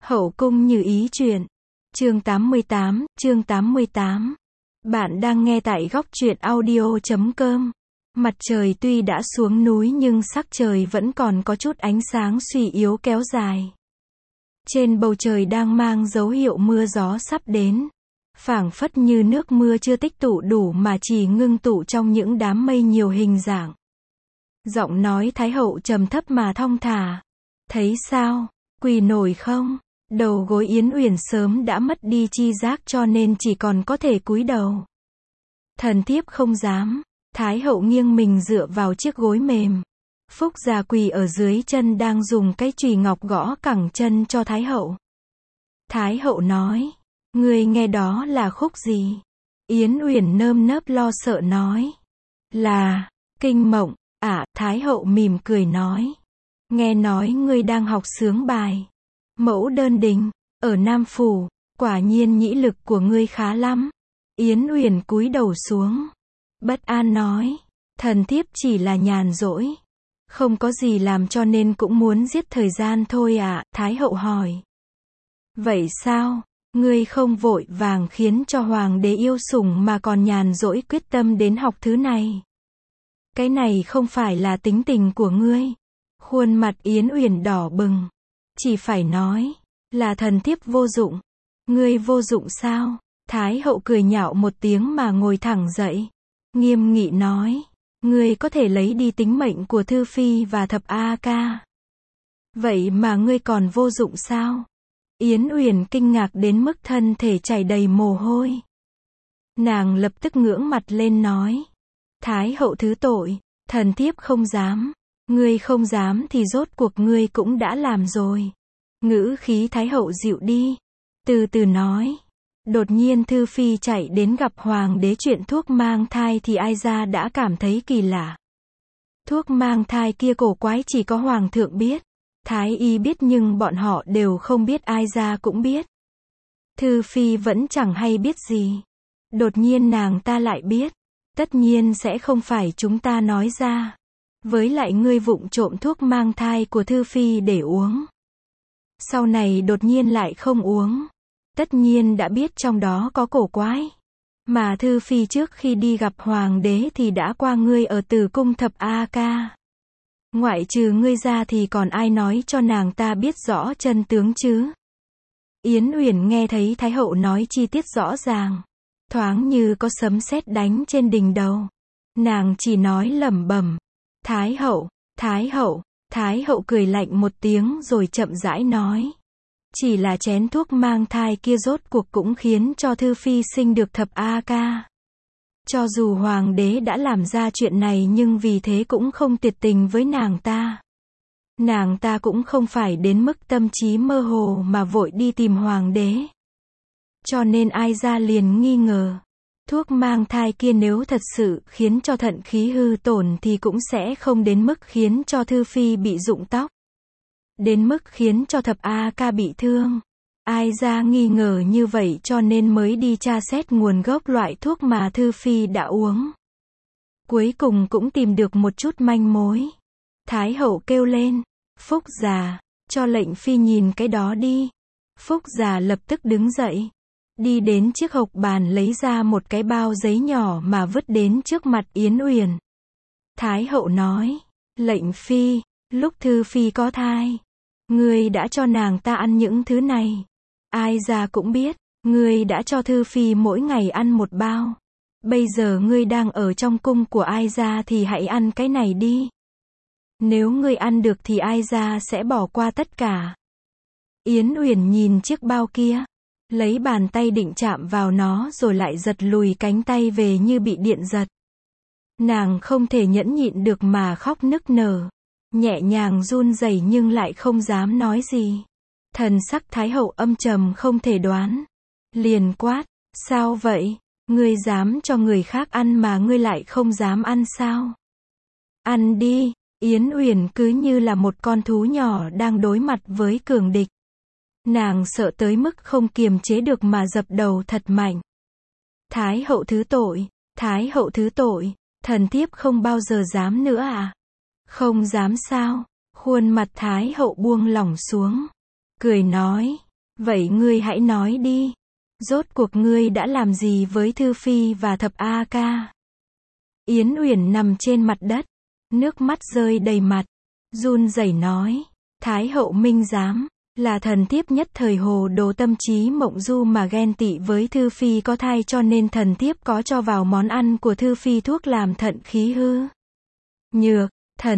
Hậu cung như ý truyện. Chương 88. Bạn đang nghe tại góc truyện audio.com. Mặt trời tuy đã xuống núi nhưng sắc trời vẫn còn có chút ánh sáng suy yếu kéo dài. Trên bầu trời đang mang dấu hiệu mưa gió sắp đến. Phảng phất như nước mưa chưa tích tụ đủ mà chỉ ngưng tụ trong những đám mây nhiều hình dạng. Giọng nói Thái hậu trầm thấp mà thong thả. Thấy sao, quỳ nổi không? Đầu gối Yến Uyển sớm đã mất đi chi giác cho nên chỉ còn có thể cúi đầu. Thần thiếp không dám. Thái hậu nghiêng mình dựa vào chiếc gối mềm. Phúc già quỳ ở dưới chân đang dùng cái chùy ngọc gõ cẳng chân cho Thái hậu. Thái hậu nói, ngươi nghe đó là khúc gì? Yến Uyển nơm nớp lo sợ nói, là Kinh Mộng. Thái hậu mỉm cười nói, nghe nói ngươi đang học sướng bài Mẫu Đơn Đình ở Nam Phủ, quả nhiên nhĩ lực của ngươi khá lắm. Yến Uyển cúi đầu xuống, bất an nói, thần thiếp chỉ là nhàn rỗi, không có gì làm cho nên cũng muốn giết thời gian thôi ạ. Thái hậu hỏi, vậy sao, ngươi không vội vàng khiến cho hoàng đế yêu sủng mà còn nhàn rỗi quyết tâm đến học thứ này? Cái này không phải là tính tình của ngươi. Khuôn mặt Yến Uyển đỏ bừng, chỉ phải nói, là thần thiếp vô dụng. Ngươi vô dụng sao? Thái hậu cười nhạo một tiếng mà ngồi thẳng dậy, nghiêm nghị nói, ngươi có thể lấy đi tính mệnh của Thư Phi và Thập A Ca. Vậy mà ngươi còn vô dụng sao? Yến Uyển kinh ngạc đến mức thân thể chảy đầy mồ hôi. Nàng lập tức ngưỡng mặt lên nói, Thái hậu thứ tội, thần thiếp không dám. Ngươi không dám thì rốt cuộc ngươi cũng đã làm rồi. Ngữ khí Thái hậu dịu đi, từ từ nói, đột nhiên Thư Phi chạy đến gặp hoàng đế chuyện thuốc mang thai thì ai ra đã cảm thấy kỳ lạ. Thuốc mang thai kia cổ quái chỉ có hoàng thượng biết. Thái y biết nhưng bọn họ đều không biết, ai ra cũng biết. Thư Phi vẫn chẳng hay biết gì. Đột nhiên nàng ta lại biết. Tất nhiên sẽ không phải chúng ta nói ra. Với lại ngươi vụng trộm thuốc mang thai của Thư Phi để uống. Sau này đột nhiên lại không uống. Tất nhiên đã biết trong đó có cổ quái. Mà Thư Phi trước khi đi gặp hoàng đế thì đã qua ngươi ở Tử cung Thập A Ca. Ngoại trừ ngươi ra thì còn ai nói cho nàng ta biết rõ chân tướng chứ? Yến Uyển nghe thấy Thái hậu nói chi tiết rõ ràng, thoáng như có sấm sét đánh trên đỉnh đầu. Nàng chỉ nói lẩm bẩm, Thái hậu, Thái hậu. Thái hậu cười lạnh một tiếng rồi chậm rãi nói, chỉ là chén thuốc mang thai kia rốt cuộc cũng khiến cho Thư Phi sinh được Thập A Ca. Cho dù hoàng đế đã làm ra chuyện này nhưng vì thế cũng không tuyệt tình với nàng ta. Nàng ta cũng không phải đến mức tâm trí mơ hồ mà vội đi tìm hoàng đế. Cho nên ai ra liền nghi ngờ, thuốc mang thai kia nếu thật sự khiến cho thận khí hư tổn thì cũng sẽ không đến mức khiến cho Thư Phi bị rụng tóc. Đến mức khiến cho Thập A Ca bị thương. Ai ra nghi ngờ như vậy cho nên mới đi tra xét nguồn gốc loại thuốc mà Thư Phi đã uống. Cuối cùng cũng tìm được một chút manh mối. Thái hậu kêu lên, Phúc già, cho lệnh Phi nhìn cái đó đi. Phúc già lập tức đứng dậy, đi đến chiếc hộc bàn lấy ra một cái bao giấy nhỏ mà vứt đến trước mặt Yến Uyển. Thái hậu nói, lệnh Phi, lúc Thư Phi có thai, ngươi đã cho nàng ta ăn những thứ này. Ai ra cũng biết, ngươi đã cho Thư Phi mỗi ngày ăn một bao. Bây giờ ngươi đang ở trong cung của ai ra thì hãy ăn cái này đi. Nếu ngươi ăn được thì ai ra sẽ bỏ qua tất cả. Yến Uyển nhìn chiếc bao kia, lấy bàn tay định chạm vào nó rồi lại giật lùi cánh tay về như bị điện giật. Nàng không thể nhẫn nhịn được mà khóc nức nở, nhẹ nhàng run rẩy nhưng lại không dám nói gì. Thần sắc Thái hậu âm trầm không thể đoán, liền quát, sao vậy? Ngươi dám cho người khác ăn mà ngươi lại không dám ăn sao? Ăn đi. Yến Uyển cứ như là một con thú nhỏ đang đối mặt với cường địch. Nàng sợ tới mức không kiềm chế được mà dập đầu thật mạnh. Thái hậu thứ tội, Thái hậu thứ tội, thần thiếp không bao giờ dám nữa à? Không dám sao? Khuôn mặt Thái hậu buông lỏng xuống, cười nói, Vậy ngươi hãy nói đi. Rốt cuộc ngươi đã làm gì với Thư Phi và Thập A Ca? Yến Uyển nằm trên mặt đất, nước mắt rơi đầy mặt, run rẩy nói, Thái hậu minh giám, là thần thiếp nhất thời hồ đồ tâm trí mộng du mà ghen tị với Thư Phi có thai cho nên thần thiếp có cho vào món ăn của Thư Phi thuốc làm thận khí hư. Nhược,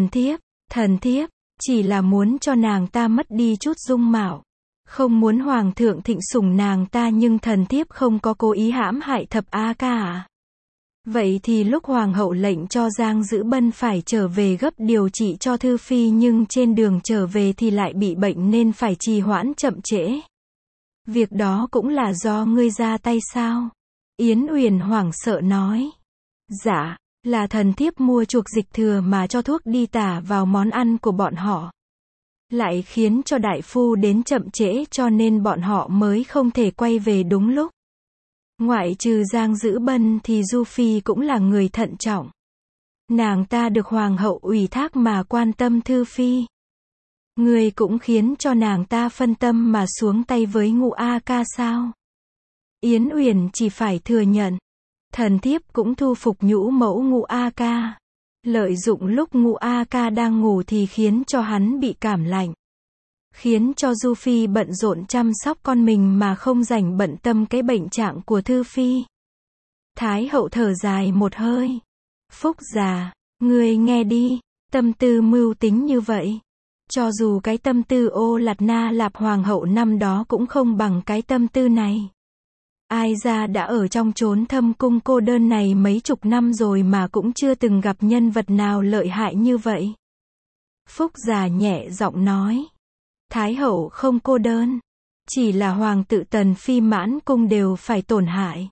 thần thiếp, chỉ là muốn cho nàng ta mất đi chút dung mạo. Không muốn hoàng thượng thịnh sủng nàng ta nhưng thần thiếp không có cố ý hãm hại Thập A Ca à? Vậy thì lúc hoàng hậu lệnh cho Giang Dữ Bân phải trở về gấp điều trị cho Thư Phi nhưng trên đường trở về thì lại bị bệnh nên phải trì hoãn chậm trễ. Việc đó cũng là do ngươi ra tay sao? Yến Uyển hoảng sợ nói. Dạ, là thần thiếp mua chuộc dịch thừa mà cho thuốc đi tả vào món ăn của bọn họ. Lại khiến cho đại phu đến chậm trễ cho nên bọn họ mới không thể quay về đúng lúc. Ngoại trừ Giang Dữ Bân thì Du Phi cũng là người thận trọng. Nàng ta được hoàng hậu ủy thác mà quan tâm Thư Phi. Người cũng khiến cho nàng ta phân tâm mà xuống tay với Ngũ A Ca sao? Yến Uyển chỉ phải thừa nhận. Thần thiếp cũng thu phục nhũ mẫu Ngũ A Ca. Lợi dụng lúc Ngũ A Ca đang ngủ thì khiến cho hắn bị cảm lạnh. Khiến cho Du Phi bận rộn chăm sóc con mình mà không rảnh bận tâm cái bệnh trạng của Thư Phi. Thái hậu thở dài một hơi. Phúc già, ngươi nghe đi, tâm tư mưu tính như vậy. Cho dù cái tâm tư Ô Lạt Na Lạp hoàng hậu năm đó cũng không bằng cái tâm tư này. Ai ra đã ở trong chốn thâm cung cô đơn này mấy chục năm rồi mà cũng chưa từng gặp nhân vật nào lợi hại như vậy. Phúc già nhẹ giọng nói. Thái hậu không cô đơn. Chỉ là hoàng tự Tần Phi mãn cung đều phải tổn hại.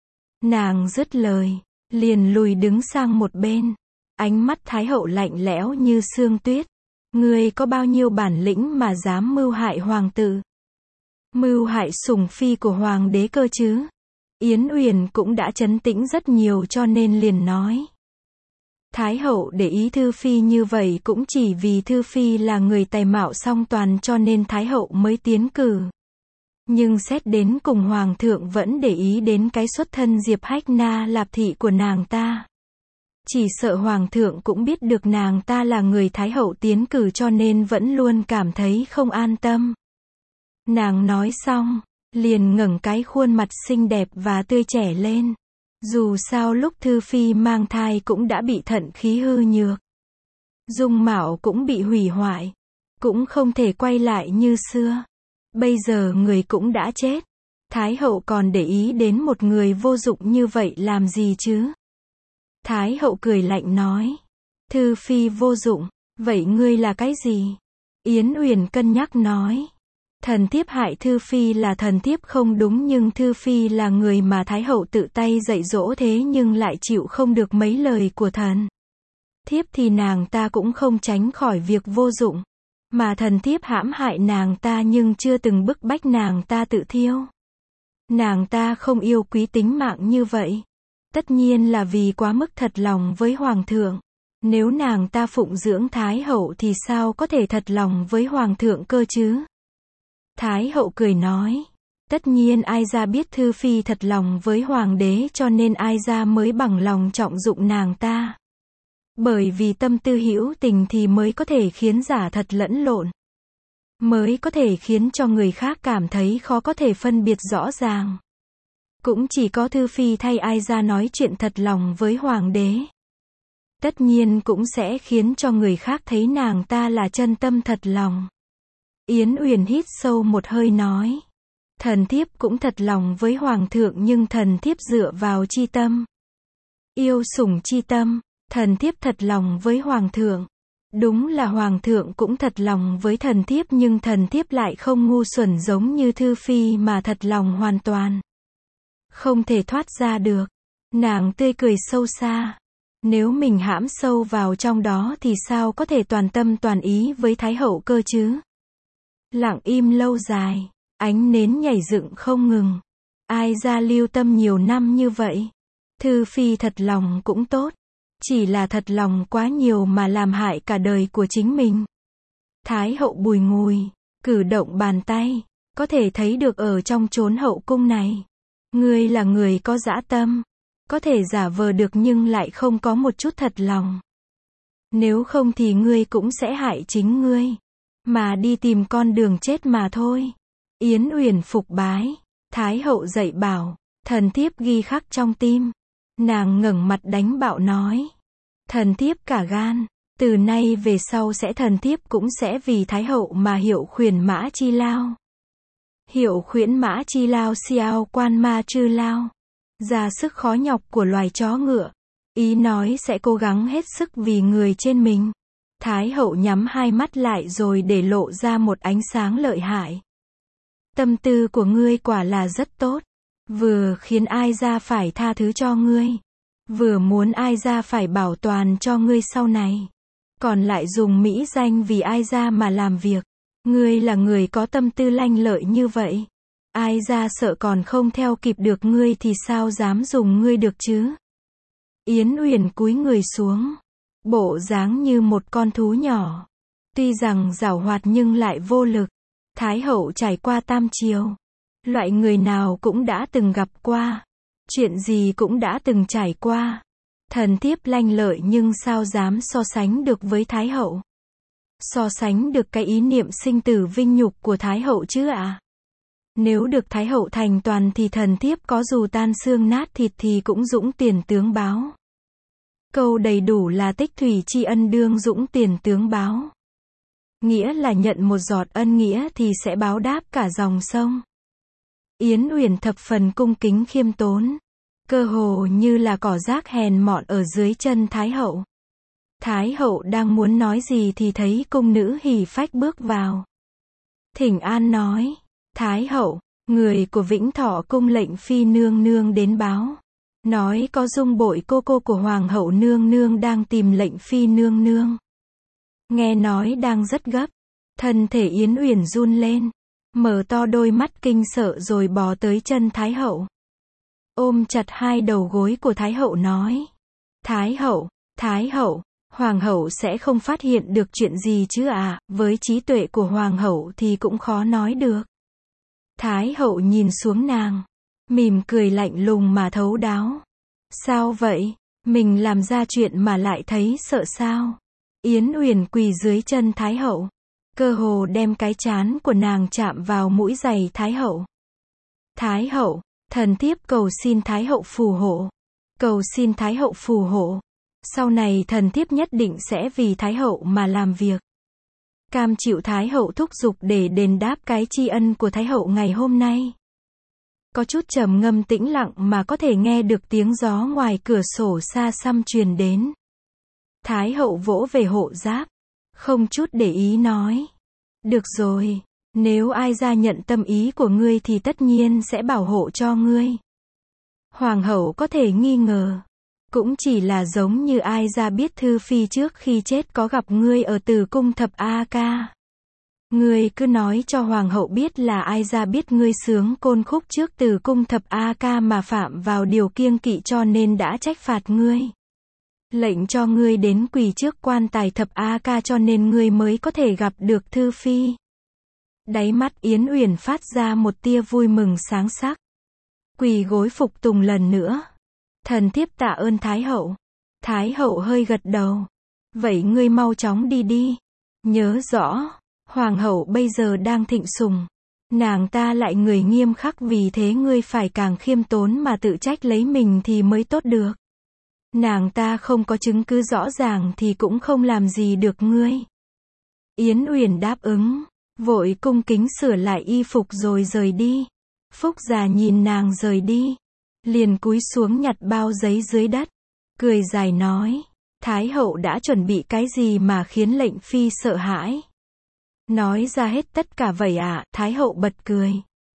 Nàng dứt lời, liền lùi đứng sang một bên. Ánh mắt Thái hậu lạnh lẽo như sương tuyết. Ngươi có bao nhiêu bản lĩnh mà dám mưu hại hoàng tử? Mưu hại sủng phi của hoàng đế cơ chứ? Yến Uyển cũng đã trấn tĩnh rất nhiều cho nên liền nói. Thái hậu để ý Thư Phi như vậy cũng chỉ vì Thư Phi là người tài mạo song toàn cho nên Thái hậu mới tiến cử. Nhưng xét đến cùng hoàng thượng vẫn để ý đến cái xuất thân Diệp Hách Na Lạp thị của nàng ta. Chỉ sợ hoàng thượng cũng biết được nàng ta là người Thái hậu tiến cử cho nên vẫn luôn cảm thấy không an tâm. Nàng nói xong, liền ngẩng cái khuôn mặt xinh đẹp và tươi trẻ lên. Dù sao lúc Thư Phi mang thai cũng đã bị thận khí hư nhược. Dung mạo cũng bị hủy hoại. Cũng không thể quay lại như xưa. Bây giờ người cũng đã chết. Thái hậu còn để ý đến một người vô dụng như vậy làm gì chứ? Thái hậu cười lạnh nói. Thư Phi vô dụng, vậy ngươi là cái gì? Yến Uyển cân nhắc nói. Thần thiếp hại Thư Phi là thần thiếp không đúng nhưng Thư Phi là người mà Thái hậu tự tay dạy dỗ thế nhưng lại chịu không được mấy lời của thần. Thiếp thì nàng ta cũng không tránh khỏi việc vô dụng. Mà thần thiếp hãm hại nàng ta nhưng chưa từng bức bách nàng ta tự thiêu. Nàng ta không yêu quý tính mạng như vậy. Tất nhiên là vì quá mức thật lòng với hoàng thượng. Nếu nàng ta phụng dưỡng Thái hậu thì sao có thể thật lòng với hoàng thượng cơ chứ? Thái hậu cười nói. Tất nhiên ai ra biết Thư Phi thật lòng với hoàng đế cho nên ai ra mới bằng lòng trọng dụng nàng ta. Bởi vì tâm tư hữu tình thì mới có thể khiến giả thật lẫn lộn. Mới có thể khiến cho người khác cảm thấy khó có thể phân biệt rõ ràng. Cũng chỉ có Thư Phi thay ai ra nói chuyện thật lòng với hoàng đế. Tất nhiên cũng sẽ khiến cho người khác thấy nàng ta là chân tâm thật lòng. Yến Uyển hít sâu một hơi nói. Thần thiếp cũng thật lòng với hoàng thượng nhưng thần thiếp dựa vào chi tâm. Yêu sủng chi tâm, thần thiếp thật lòng với hoàng thượng. Đúng là hoàng thượng cũng thật lòng với thần thiếp nhưng thần thiếp lại không ngu xuẩn giống như Thư Phi mà thật lòng hoàn toàn. Không thể thoát ra được. Nàng tươi cười sâu xa. Nếu mình hãm sâu vào trong đó thì sao có thể toàn tâm toàn ý với Thái hậu cơ chứ? Lặng im lâu dài, ánh nến nhảy dựng không ngừng. Ai ra lưu tâm nhiều năm như vậy? Thư Phi thật lòng cũng tốt. Chỉ là thật lòng quá nhiều mà làm hại cả đời của chính mình. Thái hậu bùi ngùi, cử động bàn tay. Có thể thấy được ở trong chốn hậu cung này, ngươi là người có dã tâm, có thể giả vờ được nhưng lại không có một chút thật lòng. Nếu không thì ngươi cũng sẽ hại chính ngươi, mà đi tìm con đường chết mà thôi. Yến Uyển phục bái, Thái hậu dạy bảo, thần thiếp ghi khắc trong tim. Nàng ngẩng mặt đánh bạo nói, thần thiếp cả gan, từ nay về sau thần thiếp cũng sẽ vì Thái hậu mà hiệu khuyển mã chi lao. Hiệu khuyển mã chi lao xiao quan ma chư lao. Ra sức khó nhọc của loài chó ngựa. Ý nói sẽ cố gắng hết sức vì người trên mình. Thái hậu nhắm hai mắt lại rồi để lộ ra một ánh sáng lợi hại. Tâm tư của ngươi quả là rất tốt. Vừa khiến ai ra phải tha thứ cho ngươi, vừa muốn ai ra phải bảo toàn cho ngươi sau này. Còn lại dùng mỹ danh vì ai ra mà làm việc. Ngươi là người có tâm tư lanh lợi như vậy. Ai ra sợ còn không theo kịp được ngươi thì sao dám dùng ngươi được chứ? Yến Uyển cúi người xuống, bộ dáng như một con thú nhỏ. Tuy rằng giảo hoạt nhưng lại vô lực. Thái hậu trải qua tam triều. Loại người nào cũng đã từng gặp qua. Chuyện gì cũng đã từng trải qua. Thần thiếp lanh lợi nhưng sao dám so sánh được với Thái hậu? So sánh được cái ý niệm sinh tử vinh nhục của Thái hậu chứ ạ? Nếu được Thái hậu thành toàn thì thần thiếp có dù tan xương nát thịt thì cũng dũng tiền tướng báo. Câu đầy đủ là tích thủy tri ân đương dũng tiền tướng báo. Nghĩa là nhận một giọt ân nghĩa thì sẽ báo đáp cả dòng sông. Yến Uyển thập phần cung kính khiêm tốn, cơ hồ như là cỏ rác hèn mọn ở dưới chân Thái hậu. Thái hậu đang muốn nói gì thì thấy cung nữ hỉ phách bước vào. Thỉnh an nói, Thái hậu, người của Vĩnh Thọ cung lệnh phi nương nương đến báo. Nói có Dung Bội cô cô của Hoàng hậu nương nương đang tìm lệnh phi nương nương. Nghe nói đang rất gấp. Thân thể Yến Uyển run lên. Mở to đôi mắt kinh sợ rồi bò tới chân Thái hậu. Ôm chặt hai đầu gối của Thái hậu nói. Thái hậu, Hoàng hậu sẽ không phát hiện được chuyện gì chứ à, với trí tuệ của Hoàng hậu thì cũng khó nói được. Thái hậu nhìn xuống nàng, mỉm cười lạnh lùng mà thấu đáo. Sao vậy, mình làm ra chuyện mà lại thấy sợ sao? Yến Uyển quỳ dưới chân Thái hậu, cơ hồ đem cái trán của nàng chạm vào mũi giày Thái hậu. Thái hậu, thần thiếp cầu xin Thái hậu phù hộ. Cầu xin Thái hậu phù hộ. Sau này thần thiếp nhất định sẽ vì Thái hậu mà làm việc. Cam chịu Thái hậu thúc giục để đền đáp cái tri ân của Thái hậu ngày hôm nay. Có chút trầm ngâm tĩnh lặng mà có thể nghe được tiếng gió ngoài cửa sổ xa xăm truyền đến. Thái hậu vỗ về hộ giáp, không chút để ý nói. Được rồi, nếu ai ra nhận tâm ý của ngươi thì tất nhiên sẽ bảo hộ cho ngươi. Hoàng hậu có thể nghi ngờ. Cũng chỉ là giống như ai ra biết Thư Phi trước khi chết có gặp ngươi ở Tử Cung Thập A Ca. Ngươi cứ nói cho Hoàng hậu biết là ai ra biết ngươi sướng côn khúc trước Tử Cung Thập A Ca mà phạm vào điều kiêng kỵ cho nên đã trách phạt ngươi. Lệnh cho ngươi đến quỳ trước quan tài Thập A Ca cho nên ngươi mới có thể gặp được Thư Phi. Đáy mắt Yến Uyển phát ra một tia vui mừng sáng sắc. Quỳ gối phục tùng lần nữa. Thần thiếp tạ ơn Thái hậu. Thái hậu hơi gật đầu. Vậy ngươi mau chóng đi đi. Nhớ rõ, Hoàng hậu bây giờ đang thịnh sùng. Nàng ta lại người nghiêm khắc vì thế ngươi phải càng khiêm tốn mà tự trách lấy mình thì mới tốt được. Nàng ta không có chứng cứ rõ ràng thì cũng không làm gì được ngươi. Yến Uyển đáp ứng, vội cung kính sửa lại y phục rồi rời đi. Phúc già nhìn nàng rời đi, liền cúi xuống nhặt bao giấy dưới đất, cười dài nói, Thái hậu đã chuẩn bị cái gì mà khiến lệnh phi sợ hãi? Nói ra hết tất cả vậy à? Thái hậu bật cười.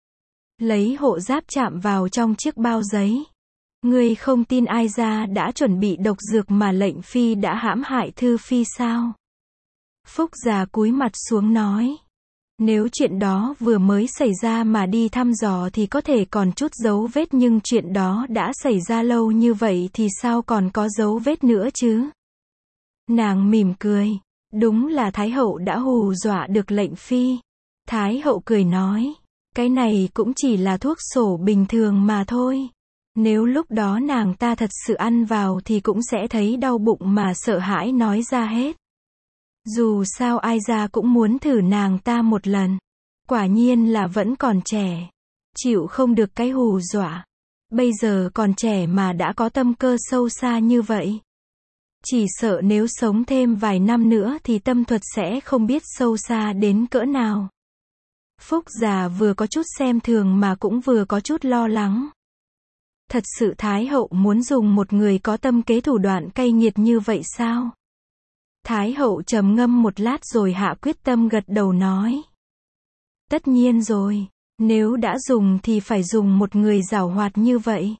Lấy hộ giáp chạm vào trong chiếc bao giấy. Ngươi không tin ai ra đã chuẩn bị độc dược mà lệnh phi đã hãm hại Thư Phi sao? Phúc già cúi mặt xuống nói. Nếu chuyện đó vừa mới xảy ra mà đi thăm dò thì có thể còn chút dấu vết nhưng chuyện đó đã xảy ra lâu như vậy thì sao còn có dấu vết nữa chứ? Nàng mỉm cười. Đúng là Thái hậu đã hù dọa được lệnh phi. Thái hậu cười nói. Cái này cũng chỉ là thuốc sổ bình thường mà thôi. Nếu lúc đó nàng ta thật sự ăn vào thì cũng sẽ thấy đau bụng mà sợ hãi nói ra hết. Dù sao ai ra cũng muốn thử nàng ta một lần. Quả nhiên là vẫn còn trẻ. Chịu không được cái hù dọa. Bây giờ còn trẻ mà đã có tâm cơ sâu xa như vậy. Chỉ sợ nếu sống thêm vài năm nữa thì tâm thuật sẽ không biết sâu xa đến cỡ nào. Phúc già vừa có chút xem thường mà cũng vừa có chút lo lắng. Thật sự Thái hậu muốn dùng một người có tâm kế thủ đoạn cay nghiệt như vậy sao? Thái hậu trầm ngâm một lát rồi hạ quyết tâm gật đầu nói. Tất nhiên rồi, nếu đã dùng thì phải dùng một người giảo hoạt như vậy.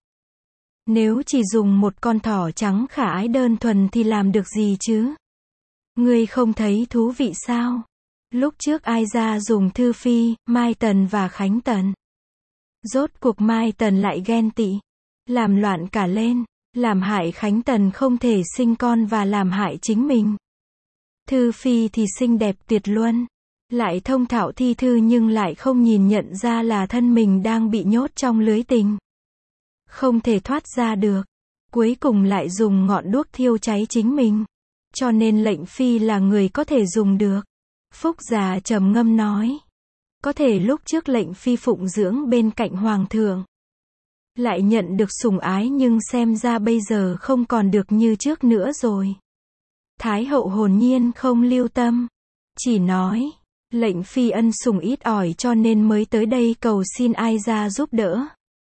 Nếu chỉ dùng một con thỏ trắng khả ái đơn thuần thì làm được gì chứ? Ngươi không thấy thú vị sao? Lúc trước ai ra dùng Thư Phi, Mai Tần và Khánh Tần. Rốt cuộc Mai Tần lại ghen tị, làm loạn cả lên, làm hại Khánh Tần không thể sinh con và làm hại chính mình. Thư Phi thì xinh đẹp tuyệt luân, lại thông thạo thi thư nhưng lại không nhìn nhận ra là thân mình đang bị nhốt trong lưới tình. Không thể thoát ra được, cuối cùng lại dùng ngọn đuốc thiêu cháy chính mình. Cho nên lệnh Phi là người có thể dùng được. Phúc già trầm ngâm nói. Có thể lúc trước lệnh Phi phụng dưỡng bên cạnh Hoàng thượng. Lại nhận được sủng ái nhưng xem ra bây giờ không còn được như trước nữa rồi. Thái hậu hồn nhiên không lưu tâm. Chỉ nói, lệnh Phi ân sủng ít ỏi cho nên mới tới đây cầu xin ai ra giúp đỡ.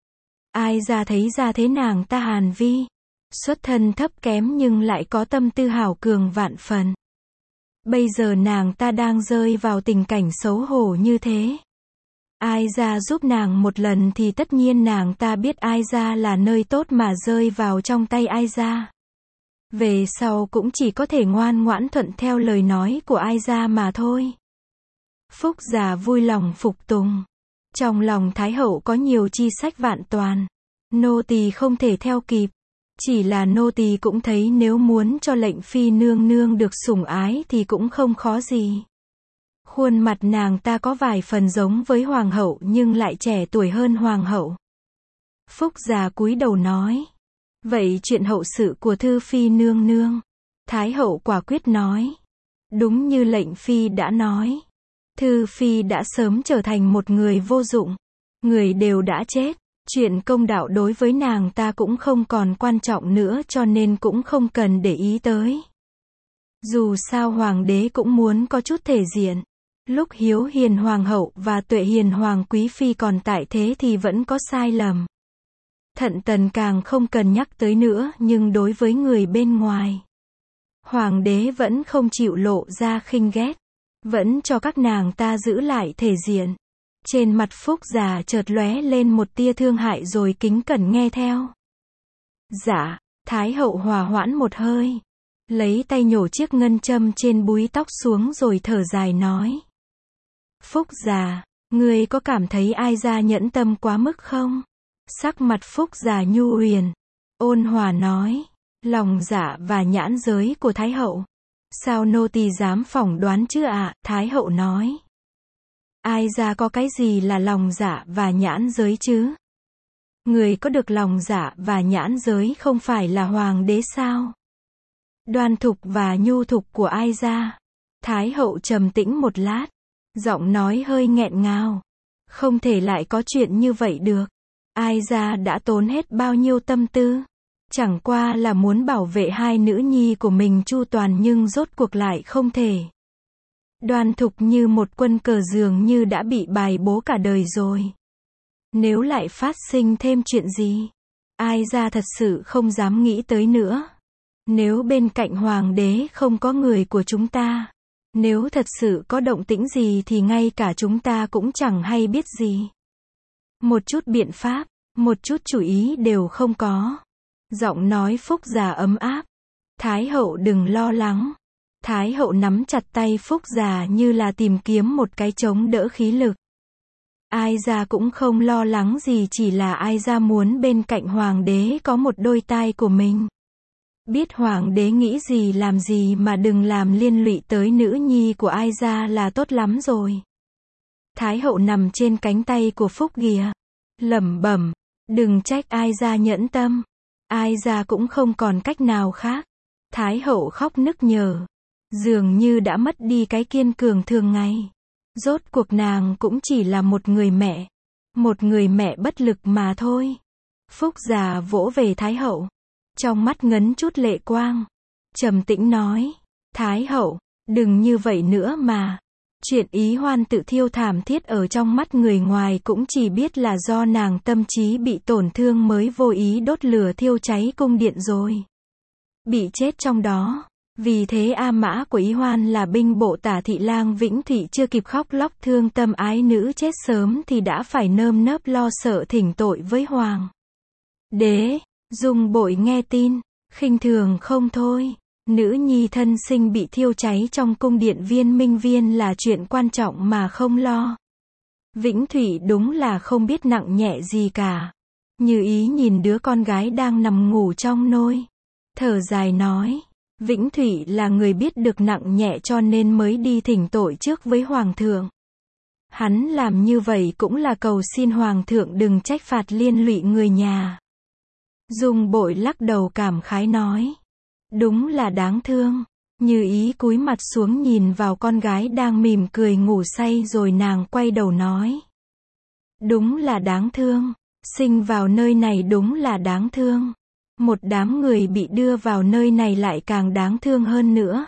Ai ra thấy ra thế nàng ta Hàn Vi. Xuất thân thấp kém nhưng lại có tâm tư hảo cường vạn phần. Bây giờ nàng ta đang rơi vào tình cảnh xấu hổ như thế. Ai ra giúp nàng một lần thì tất nhiên nàng ta biết ai ra là nơi tốt mà rơi vào trong tay ai ra. Về sau cũng chỉ có thể ngoan ngoãn thuận theo lời nói của ai ra mà thôi. Phúc già vui lòng phục tùng. Trong lòng Thái hậu có nhiều chi sách vạn toàn. Nô tỳ không thể theo kịp. Chỉ là nô tỳ cũng thấy nếu muốn cho lệnh Phi nương nương được sủng ái thì cũng không khó gì. Khuôn mặt nàng ta có vài phần giống với hoàng hậu nhưng lại trẻ tuổi hơn hoàng hậu. Phúc già cúi đầu nói. Vậy chuyện hậu sự của Thư Phi nương nương? Thái hậu quả quyết nói. Đúng như lệnh Phi đã nói. Thư Phi đã sớm trở thành một người vô dụng. Người đều đã chết. Chuyện công đạo đối với nàng ta cũng không còn quan trọng nữa cho nên cũng không cần để ý tới. Dù sao hoàng đế cũng muốn có chút thể diện. Lúc Hiếu Hiền Hoàng hậu và Tuệ Hiền Hoàng Quý Phi còn tại thế thì vẫn có sai lầm. Thận Tần càng không cần nhắc tới nữa nhưng đối với người bên ngoài. Hoàng đế vẫn không chịu lộ ra khinh ghét. Vẫn cho các nàng ta giữ lại thể diện. Trên mặt Phúc già chợt lóe lên một tia thương hại rồi kính cẩn nghe theo. Dạ, Thái hậu hòa hoãn một hơi. Lấy tay nhổ chiếc ngân châm trên búi tóc xuống rồi thở dài nói. Phúc già, ngươi có cảm thấy ai ra nhẫn tâm quá mức không? Sắc mặt Phúc già nhu huyền. Ôn hòa nói. Lòng dạ và nhãn giới của Thái hậu. Sao nô tỳ dám phỏng đoán chứ ạ? Thái hậu nói. Ai ra có cái gì là lòng dạ và nhãn giới chứ? Người có được lòng dạ và nhãn giới không phải là hoàng đế sao? Đoan thục và nhu thục của ai ra? Thái hậu trầm tĩnh một lát. Giọng nói hơi nghẹn ngào. Không thể lại có chuyện như vậy được. Ai ra đã tốn hết bao nhiêu tâm tư. Chẳng qua là muốn bảo vệ hai nữ nhi của mình chu toàn nhưng rốt cuộc lại không thể. Đoan thục như một quân cờ dường như đã bị bài bố cả đời rồi. Nếu lại phát sinh thêm chuyện gì, ai ra thật sự không dám nghĩ tới nữa. Nếu bên cạnh hoàng đế không có người của chúng ta, nếu thật sự có động tĩnh gì thì ngay cả chúng ta cũng chẳng hay biết gì. Một chút biện pháp, một chút chủ ý đều không có. Giọng nói Phúc già ấm áp. Thái hậu đừng lo lắng. Thái hậu nắm chặt tay Phúc già như là tìm kiếm một cái chống đỡ khí lực. Ai ra cũng không lo lắng gì, chỉ là ai ra muốn bên cạnh hoàng đế có một đôi tai của mình. Biết hoàng đế nghĩ gì làm gì mà đừng làm liên lụy tới nữ nhi của ai ra là tốt lắm rồi. Thái hậu nằm trên cánh tay của Phúc Ghìa, lẩm bẩm, đừng trách ai gia nhẫn tâm. Ai gia cũng không còn cách nào khác. Thái hậu khóc nức nở, dường như đã mất đi cái kiên cường thường ngày. Rốt cuộc nàng cũng chỉ là một người mẹ bất lực mà thôi. Phúc già vỗ về Thái hậu, trong mắt ngấn chút lệ quang, trầm tĩnh nói, Thái hậu, đừng như vậy nữa mà. Chuyện Ý Hoan tự thiêu thảm thiết ở trong mắt người ngoài cũng chỉ biết là do nàng tâm trí bị tổn thương mới vô ý đốt lửa thiêu cháy cung điện rồi. Bị chết trong đó. Vì thế A Mã của Ý Hoan là binh bộ tả thị lang Vĩnh Thụy chưa kịp khóc lóc thương tâm ái nữ chết sớm thì đã phải nơm nớp lo sợ thỉnh tội với hoàng đế. Dung Bội nghe tin, khinh thường không thôi. Nữ nhi thân sinh bị thiêu cháy trong cung điện Viên Minh Viên là chuyện quan trọng mà không lo. Vĩnh Thụy đúng là không biết nặng nhẹ gì cả. Như Ý nhìn đứa con gái đang nằm ngủ trong nôi, thở dài nói, Vĩnh Thụy là người biết được nặng nhẹ cho nên mới đi thỉnh tội trước với Hoàng thượng. Hắn làm như vậy cũng là cầu xin Hoàng thượng đừng trách phạt liên lụy người nhà. Dung Bội lắc đầu cảm khái nói, đúng là đáng thương. Như Ý cúi mặt xuống nhìn vào con gái đang mỉm cười ngủ say rồi nàng quay đầu nói, đúng là đáng thương. Sinh vào nơi này đúng là đáng thương. Một đám người bị đưa vào nơi này lại càng đáng thương hơn nữa.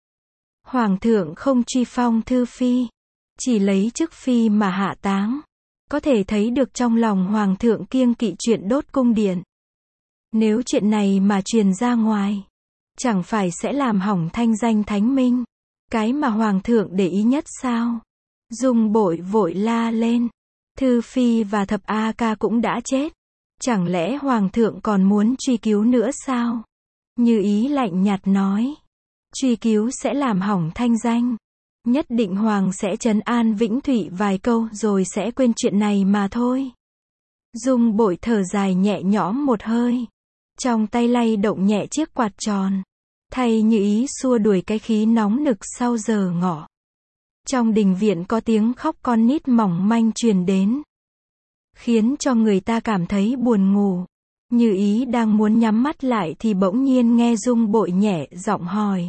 Hoàng thượng không truy phong thư phi, chỉ lấy chức phi mà hạ táng. Có thể thấy được trong lòng Hoàng thượng kiêng kỵ chuyện đốt cung điện. Nếu chuyện này mà truyền ra ngoài, chẳng phải sẽ làm hỏng thanh danh thánh minh, cái mà Hoàng thượng để ý nhất sao? Dung Bội vội la lên, Thư phi và Thập A Ca cũng đã chết. Chẳng lẽ Hoàng thượng còn muốn truy cứu nữa sao? Như Ý lạnh nhạt nói, truy cứu sẽ làm hỏng thanh danh. Nhất định Hoàng sẽ trấn an Vĩnh Thụy vài câu rồi sẽ quên chuyện này mà thôi. Dung Bội thở dài nhẹ nhõm một hơi, trong tay lay động nhẹ chiếc quạt tròn, thay Như Ý xua đuổi cái khí nóng nực sau giờ ngọ. Trong đình viện có tiếng khóc con nít mỏng manh truyền đến, khiến cho người ta cảm thấy buồn ngủ. Như Ý đang muốn nhắm mắt lại thì bỗng nhiên nghe Dung Bội nhẹ giọng hỏi,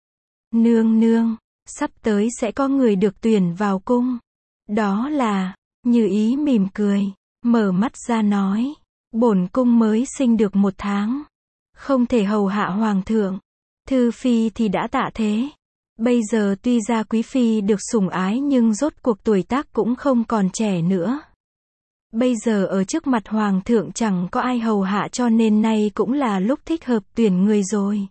nương nương, sắp tới sẽ có người được tuyển vào cung. Đó là, Như Ý mỉm cười, mở mắt ra nói, bổn cung mới sinh được 1 tháng, không thể hầu hạ Hoàng thượng. Thư phi thì đã tạ thế. Bây giờ tuy ra quý phi được sủng ái nhưng rốt cuộc tuổi tác cũng không còn trẻ nữa. Bây giờ ở trước mặt Hoàng thượng chẳng có ai hầu hạ cho nên nay cũng là lúc thích hợp tuyển người rồi.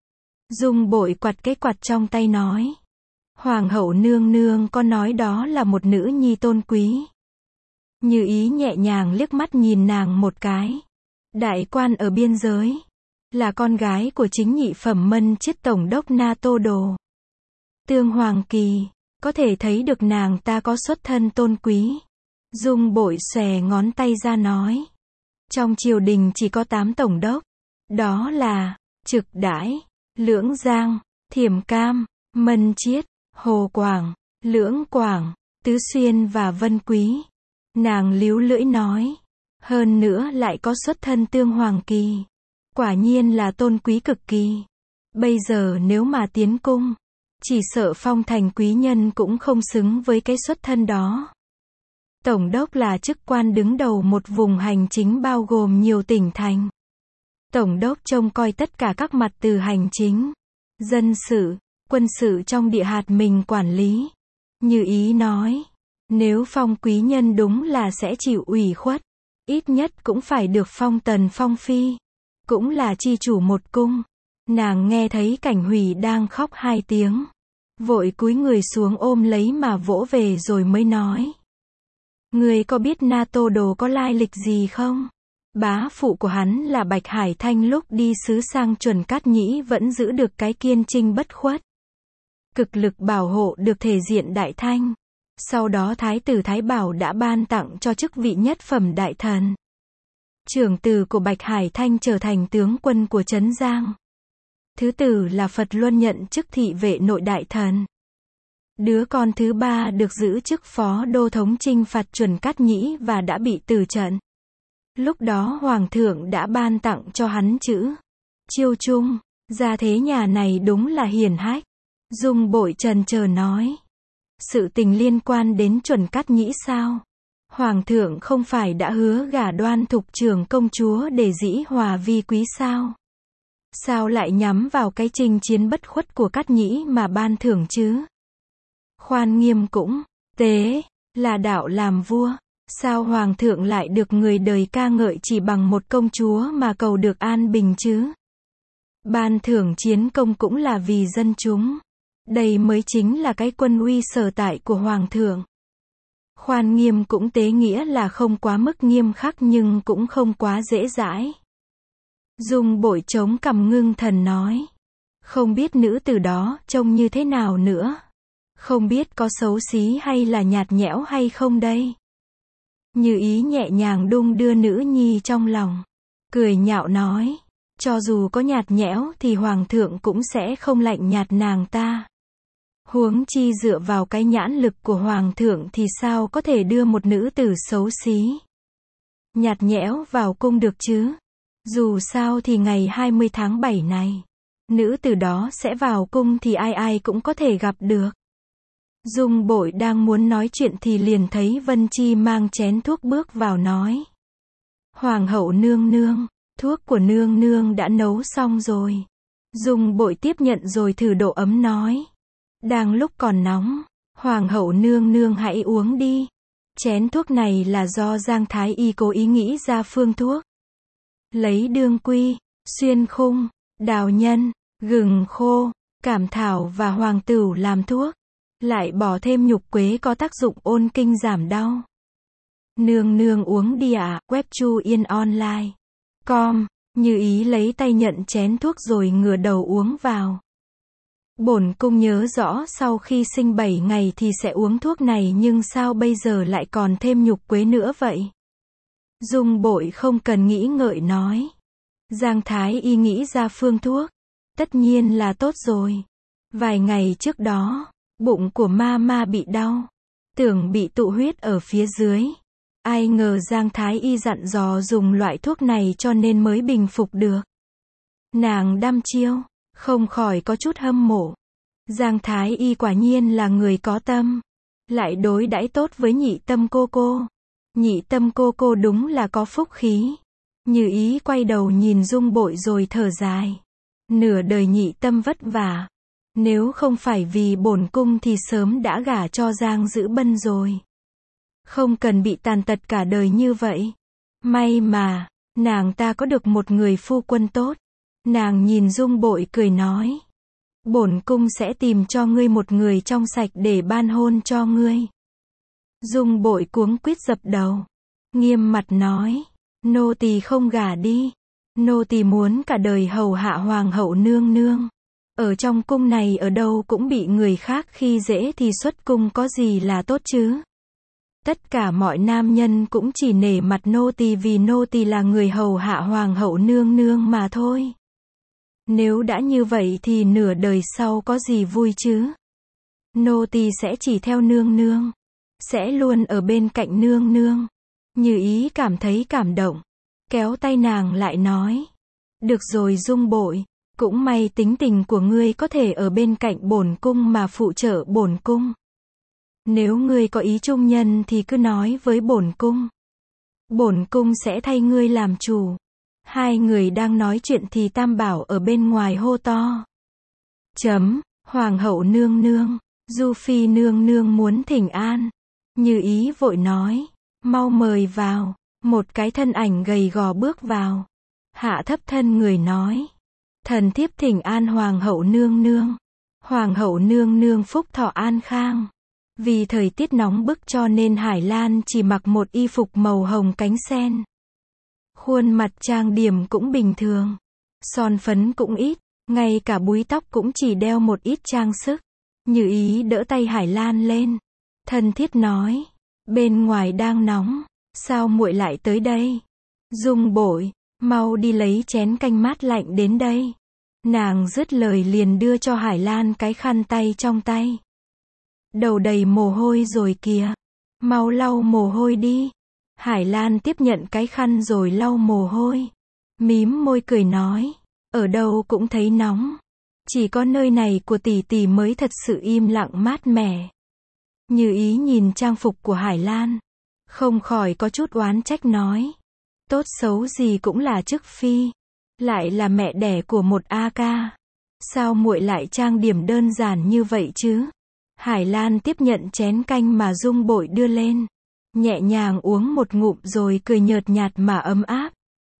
Dung Bội quạt cái quạt trong tay nói, Hoàng hậu nương nương có nói đó là một nữ nhi tôn quý. Như Ý nhẹ nhàng liếc mắt nhìn nàng một cái. Đại quan ở biên giới, là con gái của chính nhị phẩm mân chiết tổng đốc Na Tô Đồ, Tương Hoàng Kỳ, có thể thấy được nàng ta có xuất thân tôn quý. Dung Bội xòe ngón tay ra nói, trong triều đình chỉ có 8 tổng đốc, đó là Trực Đãi, Lưỡng Giang, Thiểm Cam, Mân Chiết, Hồ Quảng, Lưỡng Quảng, Tứ Xuyên và Vân Quý. Nàng líu lưỡi nói, hơn nữa lại có xuất thân Tương Hoàng Kỳ, quả nhiên là tôn quý cực kỳ. Bây giờ nếu mà tiến cung, chỉ sợ phong thành quý nhân cũng không xứng với cái xuất thân đó. Tổng đốc là chức quan đứng đầu một vùng hành chính bao gồm nhiều tỉnh thành. Tổng đốc trông coi tất cả các mặt từ hành chính, dân sự, quân sự trong địa hạt mình quản lý. Như Ý nói, nếu phong quý nhân đúng là sẽ chịu ủy khuất, ít nhất cũng phải được phong tần phong phi, cũng là chi chủ một cung. Nàng nghe thấy Cảnh Hủy đang khóc 2 tiếng, vội cúi người xuống ôm lấy mà vỗ về rồi mới nói, người có biết Na Tô Đồ có lai lịch gì không? Bá phụ của hắn là Bạch Hải Thanh lúc đi sứ sang Chuẩn Cát Nhĩ vẫn giữ được cái kiên trinh bất khuất, cực lực bảo hộ được thể diện đại thanh. Sau đó Thái tử Thái Bảo đã ban tặng cho chức vị nhất phẩm đại thần. Trưởng tử của Bạch Hải Thanh trở thành tướng quân của Trấn Giang. Thứ tử là Phật Luân nhận chức thị vệ nội đại thần. Đứa con thứ ba được giữ chức phó đô thống chinh phạt Chuẩn Cát Nhĩ và đã bị tử trận. Lúc đó hoàng thượng đã ban tặng cho hắn chữ Chiêu Trung, gia thế nhà này đúng là hiển hách. Dung Bội trần chờ nói. Sự tình liên quan đến Chuẩn Cát Nhĩ sao? Hoàng thượng không phải đã hứa gả Đoan Thục Trưởng công chúa để dĩ hòa vi quý sao? Sao lại nhắm vào cái chinh chiến bất khuất của Cát Nhĩ mà ban thưởng chứ? Khoan Nghiêm cũng, tế, là đạo làm vua. Sao hoàng thượng lại được người đời ca ngợi chỉ bằng một công chúa mà cầu được an bình chứ? Ban thưởng chiến công cũng là vì dân chúng. Đây mới chính là cái quân uy sở tại của hoàng thượng. Khoan Nghiêm cũng tế nghĩa là không quá mức nghiêm khắc nhưng cũng không quá dễ dãi. Dung Bội chống cằm ngưng thần nói. Không biết nữ tử đó trông như thế nào nữa. Không biết có xấu xí hay là nhạt nhẽo hay không đây. Như Ý nhẹ nhàng đung đưa nữ nhi trong lòng. Cười nhạo nói. Cho dù có nhạt nhẽo thì hoàng thượng cũng sẽ không lạnh nhạt nàng ta. Huống chi dựa vào cái nhãn lực của hoàng thượng thì sao có thể đưa một nữ tử xấu xí, nhạt nhẽo vào cung được chứ? Dù sao thì ngày 20 tháng 7 này, nữ tử đó sẽ vào cung thì ai ai cũng có thể gặp được. Dung Bội đang muốn nói chuyện thì liền thấy Vân Chi mang chén thuốc bước vào nói. Hoàng hậu nương nương, thuốc của nương nương đã nấu xong rồi. Dung Bội tiếp nhận rồi thử độ ấm nói. Đang lúc còn nóng, hoàng hậu nương nương hãy uống đi. Chén thuốc này là do Giang Thái Y cố ý nghĩ ra phương thuốc. Lấy đương quy, xuyên khung, đào nhân, gừng khô, cảm thảo và hoàng tửu làm thuốc. Lại bỏ thêm nhục quế có tác dụng ôn kinh giảm đau. Nương nương uống đi ạ. Web Chu Yên Online. Com, Như Ý lấy tay nhận chén thuốc rồi ngửa đầu uống vào. Bổn cung nhớ rõ sau khi sinh 7 ngày thì sẽ uống thuốc này nhưng sao bây giờ lại còn thêm nhục quế nữa vậy? Dung Bội không cần nghĩ ngợi nói. Giang Thái Y nghĩ ra phương thuốc. Tất nhiên là tốt rồi. Vài ngày trước đó, bụng của ma bị đau. Tưởng bị tụ huyết ở phía dưới. Ai ngờ Giang Thái Y dặn dò dùng loại thuốc này cho nên mới bình phục được. Nàng đăm chiêu, không khỏi có chút hâm mộ. Giang Thái Y quả nhiên là người có tâm. Lại đối đãi tốt với Nhị Tâm cô cô. Nhị Tâm cô cô đúng là có phúc khí. Như Ý quay đầu nhìn Dung Bội rồi thở dài. Nửa đời Nhị Tâm vất vả. Nếu không phải vì bổn cung thì sớm đã gả cho Giang Dữ Bân rồi. Không cần bị tàn tật cả đời như vậy. May mà, nàng ta có được một người phu quân tốt. Nàng nhìn Dung Bội cười nói. Bổn cung sẽ tìm cho ngươi một người trong sạch để ban hôn cho ngươi. Dung Bội cuống quýt dập đầu. Nghiêm mặt nói. Nô tỳ không gả đi. Nô tỳ muốn cả đời hầu hạ hoàng hậu nương nương. Ở trong cung này ở đâu cũng bị người khác khi dễ thì xuất cung có gì là tốt chứ? Tất cả mọi nam nhân cũng chỉ nể mặt nô tỳ vì nô tỳ là người hầu hạ hoàng hậu nương nương mà thôi. Nếu đã như vậy thì nửa đời sau có gì vui chứ? Nô tỳ sẽ chỉ theo nương nương. Sẽ luôn ở bên cạnh nương nương. Như Ý cảm thấy cảm động. Kéo tay nàng lại nói. Được rồi Dung Bội. Cũng may tính tình của ngươi có thể ở bên cạnh bổn cung mà phụ trợ bổn cung. Nếu ngươi có ý trung nhân thì cứ nói với bổn cung. Bổn cung sẽ thay ngươi làm chủ. Hai người đang nói chuyện thì Tam Bảo ở bên ngoài hô to. Hoàng hậu nương nương, Du Phi nương nương muốn thỉnh an. Như Ý vội nói, mau mời vào. Một cái thân ảnh gầy gò bước vào. Hạ thấp thân người nói. Thần thiếp thỉnh an hoàng hậu nương nương. Hoàng hậu nương nương phúc thọ an khang. Vì thời tiết nóng bức cho nên Hải Lan chỉ mặc một y phục màu hồng cánh sen. Khuôn mặt trang điểm cũng bình thường. Son phấn cũng ít. Ngay cả búi tóc cũng chỉ đeo một ít trang sức. Như Ý đỡ tay Hải Lan lên. Thân thiết nói. Bên ngoài đang nóng. Sao muội lại tới đây? Dung Bội, mau đi lấy chén canh mát lạnh đến đây. Nàng dứt lời liền đưa cho Hải Lan cái khăn tay trong tay. Đầu đầy mồ hôi rồi kìa. Mau lau mồ hôi đi. Hải Lan tiếp nhận cái khăn rồi lau mồ hôi. Mím môi cười nói. Ở đâu cũng thấy nóng. Chỉ có nơi này của tỷ tỷ mới thật sự im lặng mát mẻ. Như Ý nhìn trang phục của Hải Lan. Không khỏi có chút oán trách nói. Tốt xấu gì cũng là chức phi. Lại là mẹ đẻ của một A ca. Sao muội lại trang điểm đơn giản như vậy chứ? Hải Lan tiếp nhận chén canh mà Dung Bội đưa lên. Nhẹ nhàng uống một ngụm rồi cười nhợt nhạt mà ấm áp.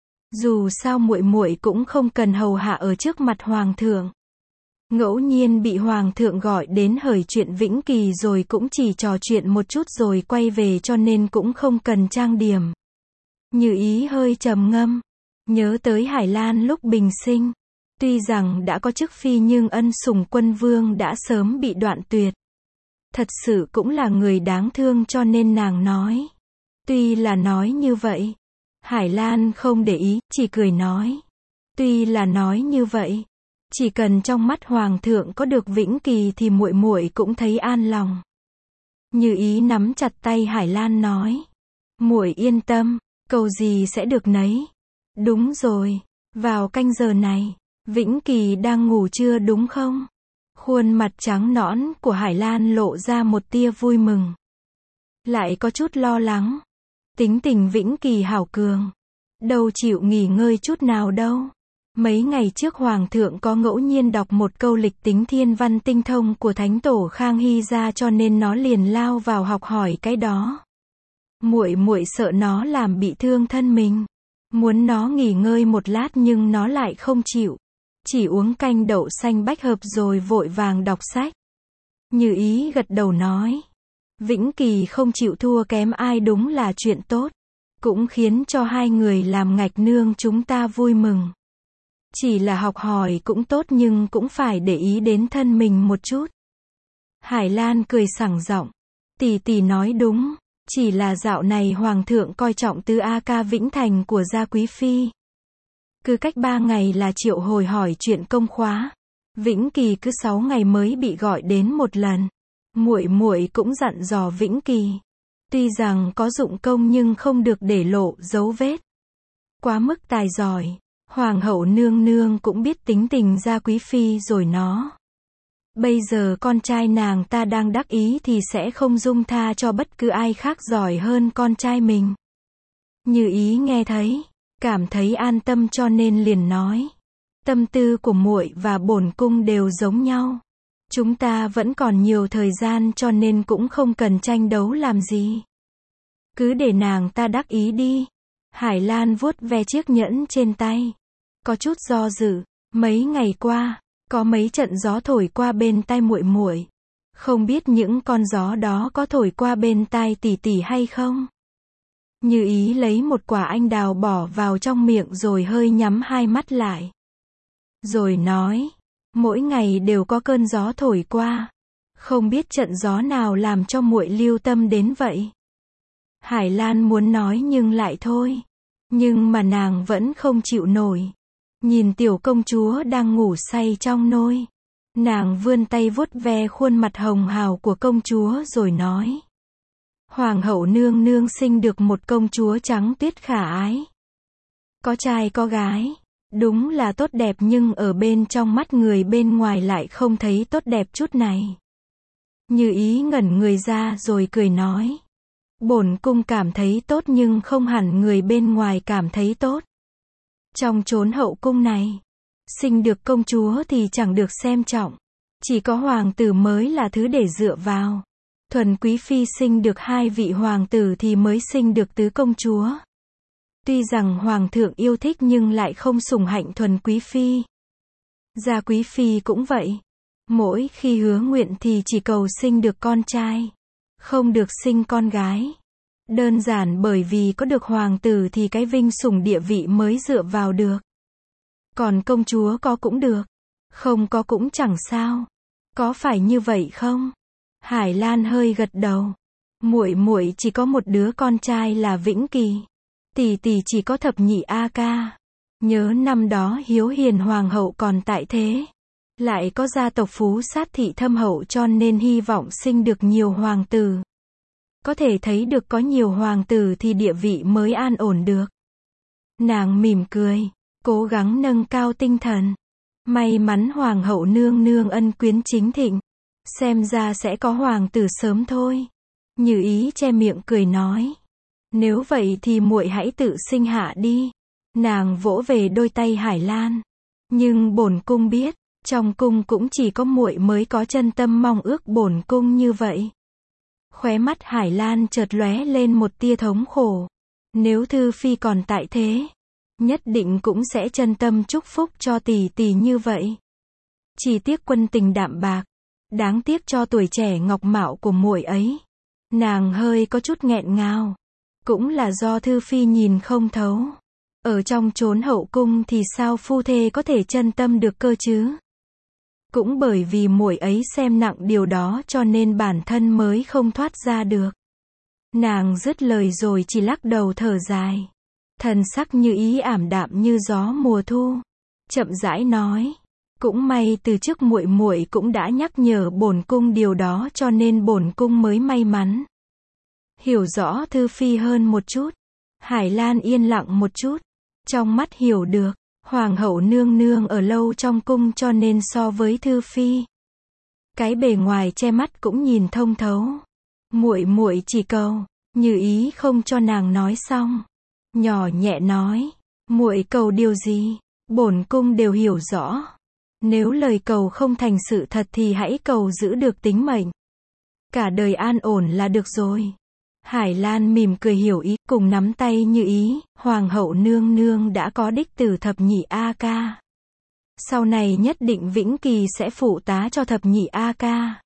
Dù sao muội muội cũng không cần hầu hạ ở trước mặt hoàng thượng. Ngẫu nhiên bị hoàng thượng gọi đến hỏi chuyện Vĩnh Kỳ rồi cũng chỉ trò chuyện một chút rồi quay về cho nên cũng không cần trang điểm. Như Ý hơi trầm ngâm. Nhớ tới Hải Lan lúc bình sinh. Tuy rằng đã có chức phi nhưng ân sủng quân vương đã sớm bị đoạn tuyệt. Thật sự cũng là người đáng thương cho nên nàng nói. Tuy là nói như vậy. Hải Lan không để ý, chỉ cười nói. Tuy là nói như vậy. Chỉ cần trong mắt hoàng thượng có được Vĩnh Kỳ thì muội muội cũng thấy an lòng. Như Ý nắm chặt tay Hải Lan nói. Muội yên tâm, cầu gì sẽ được nấy. Đúng rồi, vào canh giờ này, Vĩnh Kỳ đang ngủ chưa đúng không? Khuôn mặt trắng nõn của Hải Lan lộ ra một tia vui mừng. Lại có chút lo lắng. Tính tình Vĩnh Kỳ hảo cường. Đâu chịu nghỉ ngơi chút nào đâu. Mấy ngày trước Hoàng thượng có ngẫu nhiên đọc một câu lịch tính thiên văn tinh thông của Thánh Tổ Khang Hy ra cho nên nó liền lao vào học hỏi cái đó. Muội muội sợ nó làm bị thương thân mình. Muốn nó nghỉ ngơi một lát nhưng nó lại không chịu. Chỉ uống canh đậu xanh bách hợp rồi vội vàng đọc sách. Như Ý gật đầu nói. Vĩnh Kỳ không chịu thua kém ai đúng là chuyện tốt. Cũng khiến cho hai người làm ngạch nương chúng ta vui mừng. Chỉ là học hỏi cũng tốt nhưng cũng phải để ý đến thân mình một chút. Hải Lan cười sảng giọng. Tỷ tỷ nói đúng. Chỉ là dạo này Hoàng thượng coi trọng Tứ A ca Vĩnh Thành của gia quý phi. Cứ cách 3 ngày là triệu hồi hỏi chuyện công khóa. Vĩnh Kỳ cứ 6 ngày mới bị gọi đến một lần. Muội muội cũng dặn dò Vĩnh Kỳ. Tuy rằng có dụng công nhưng không được để lộ dấu vết. Quá mức tài giỏi. Hoàng hậu nương nương cũng biết tính tình gia quý phi rồi nó. Bây giờ con trai nàng ta đang đắc ý thì sẽ không dung tha cho bất cứ ai khác giỏi hơn con trai mình. Như Ý nghe thấy, cảm thấy an tâm cho nên liền nói. Tâm tư của muội và bổn cung đều giống nhau. Chúng ta vẫn còn nhiều thời gian cho nên cũng không cần tranh đấu làm gì. Cứ để nàng ta đắc ý đi. Hải Lan vuốt ve chiếc nhẫn trên tay. Có chút do dự, mấy ngày qua, có mấy trận gió thổi qua bên tai muội muội. Không biết những con gió đó có thổi qua bên tai tỷ tỷ hay không? Như Ý lấy một quả anh đào bỏ vào trong miệng rồi hơi nhắm hai mắt lại. Rồi nói, mỗi ngày đều có cơn gió thổi qua. Không biết trận gió nào làm cho muội lưu tâm đến vậy. Hải Lan muốn nói nhưng lại thôi. Nhưng mà nàng vẫn không chịu nổi. Nhìn tiểu công chúa đang ngủ say trong nôi. Nàng vươn tay vuốt ve khuôn mặt hồng hào của công chúa rồi nói. Hoàng hậu nương nương sinh được một công chúa trắng tuyết khả ái. Có trai có gái. Đúng là tốt đẹp nhưng ở bên trong mắt người bên ngoài lại không thấy tốt đẹp chút này. Như Ý ngẩn người ra rồi cười nói. Bổn cung cảm thấy tốt nhưng không hẳn người bên ngoài cảm thấy tốt. Trong chốn hậu cung này, sinh được công chúa thì chẳng được xem trọng. Chỉ có hoàng tử mới là thứ để dựa vào. Thuần quý phi sinh được 2 vị hoàng tử thì mới sinh được tứ công chúa. Tuy rằng hoàng thượng yêu thích nhưng lại không sủng hạnh thuần quý phi. Gia quý phi cũng vậy. Mỗi khi hứa nguyện thì chỉ cầu sinh được con trai. Không được sinh con gái. Đơn giản bởi vì có được hoàng tử thì cái vinh sủng địa vị mới dựa vào được. Còn công chúa có cũng được. Không có cũng chẳng sao. Có phải như vậy không? Hải Lan hơi gật đầu. Muội muội chỉ có một đứa con trai là Vĩnh Kỳ. Tỷ tỷ chỉ có thập nhị A ca. Nhớ năm đó Hiếu Hiền hoàng hậu còn tại thế. Lại có gia tộc phú sát thị thâm hậu cho nên hy vọng sinh được nhiều hoàng tử. Có thể thấy được có nhiều hoàng tử thì địa vị mới an ổn được. Nàng mỉm cười, cố gắng nâng cao tinh thần. May mắn hoàng hậu nương nương ân quyến chính thịnh. Xem ra sẽ có hoàng tử sớm thôi. Như Ý che miệng cười nói. Nếu vậy thì muội hãy tự sinh hạ đi. Nàng vỗ về đôi tay Hải Lan. Nhưng bổn cung biết, trong cung cũng chỉ có muội mới có chân tâm mong ước bổn cung như vậy. Khóe mắt Hải Lan chợt lóe lên một tia thống khổ. Nếu Thư Phi còn tại thế, nhất định cũng sẽ chân tâm chúc phúc cho tỷ tỷ như vậy. Chỉ tiếc quân tình đạm bạc, đáng tiếc cho tuổi trẻ ngọc mạo của muội ấy. Nàng hơi có chút nghẹn ngào. Cũng là do Thư Phi nhìn không thấu. Ở trong chốn hậu cung thì sao phu thê có thể chân tâm được cơ chứ? Cũng bởi vì muội ấy xem nặng điều đó cho nên bản thân mới không thoát ra được. Nàng dứt lời rồi chỉ lắc đầu thở dài. Thần sắc Như Ý ảm đạm như gió mùa thu. Chậm rãi nói. Cũng may từ trước muội muội cũng đã nhắc nhở bổn cung điều đó cho nên bổn cung mới may mắn hiểu rõ Thư Phi hơn một chút. Hải Lan yên lặng một chút. Trong mắt hiểu được, hoàng hậu nương nương ở lâu trong cung cho nên so với Thư Phi, cái bề ngoài che mắt cũng nhìn thông thấu. Muội muội chỉ cầu, Như Ý không cho nàng nói xong, nhỏ nhẹ nói, muội cầu điều gì, bổn cung đều hiểu rõ. Nếu lời cầu không thành sự thật thì hãy cầu giữ được tính mệnh. Cả đời an ổn là được rồi. Hải Lan mỉm cười hiểu ý, cùng nắm tay Như Ý, hoàng hậu nương nương đã có đích tử thập nhị A Ca. Sau này nhất định vĩnh kỳ sẽ phụ tá cho thập nhị A Ca.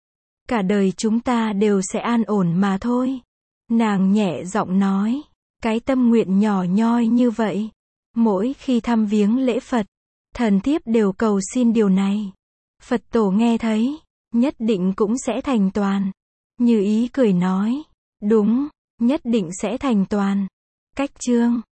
Cả đời chúng ta đều sẽ an ổn mà thôi. Nàng nhẹ giọng nói, cái tâm nguyện nhỏ nhoi như vậy. Mỗi khi thăm viếng lễ Phật, thần thiếp đều cầu xin điều này. Phật tổ nghe thấy, nhất định cũng sẽ thành toàn. Như Ý cười nói, đúng, nhất định sẽ thành toàn. Cách chương